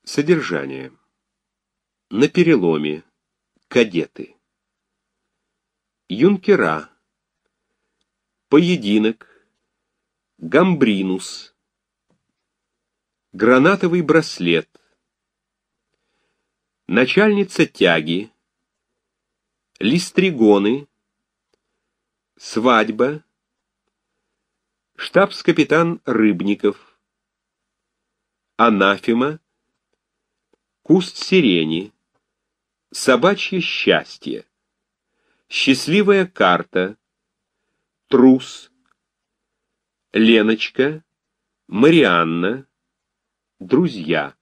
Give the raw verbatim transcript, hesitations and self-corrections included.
Содержание. На переломе. Кадеты. Юнкера. Поединок. Гамбринус. Гранатовый браслет. Начальница тяги. Листригоны. Свадьба. Штабс-капитан Рыбников. Анафема. Куст сирени. Собачье счастье. Счастливая карта. Трус. Леночка. Марианна. Друзья.